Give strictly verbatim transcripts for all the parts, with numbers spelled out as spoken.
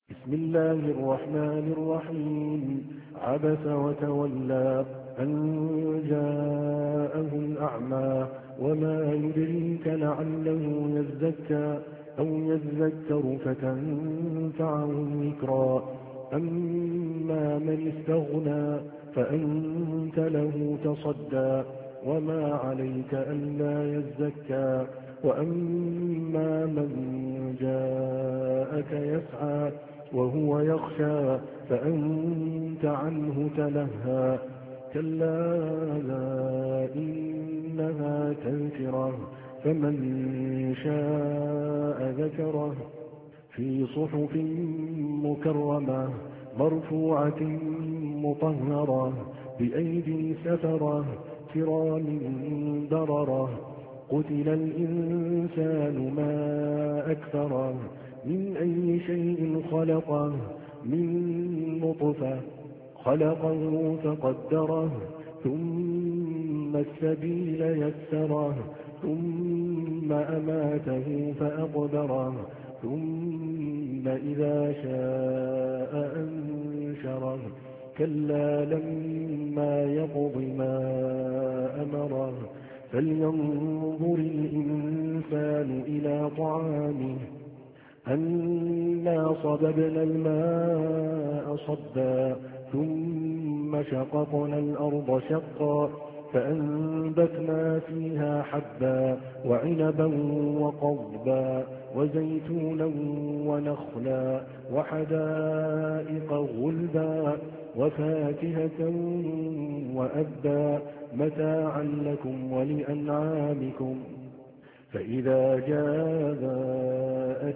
بسم الله الرحمن الرحيم عبس وتولى أن جاءه الأعمى وما يدريك لعله يزكى أو يذكر فتنفعه الذكرى أما من استغنى فأنت له تصدى وما عليك ألا يزكى وأما من جاءك يسعى وهو يخشى فأنت عنه تلهى كلا إنها تذكرة فمن شاء ذكره في صحف مكرمة مرفوعة مطهرة بأيدي سفرة كرام بررة قتل الإنسان ما أكثره من أي شيء خلقه من نطفة خلقه فقدره ثم السبيل يسره ثم أماته فأقبره ثم إذا شاء أنشره كلا لما يقض ما أمره فلينظر الإنسان إلى طعامه أنا صببنا الماء صبا ثم شققنا الأرض شقا فأنبتنا فيها حبا وعنبا وقضبا وزيتونا ونخلا وحدائق غلبا وفاكهة وأبا متاعا لكم ولأنعامكم فإذا جاءت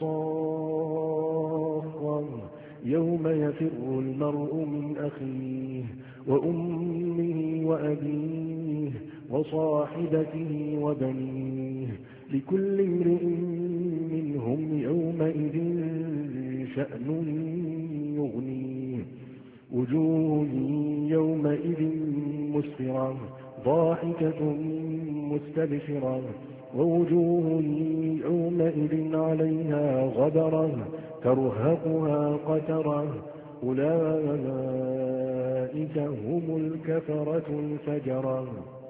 الصاخة يوم يفر المرء من أخيه وأمه وأبيه وصاحبته وبنيه لكل امرئ منهم يومئذ شأن يغنيه وجوه يومئذ مسفرة ضاحكة مستبشرة ووجوه يومئذ عليها غبرة ترهقها قترة أولئك هم الكفرة الفجرة.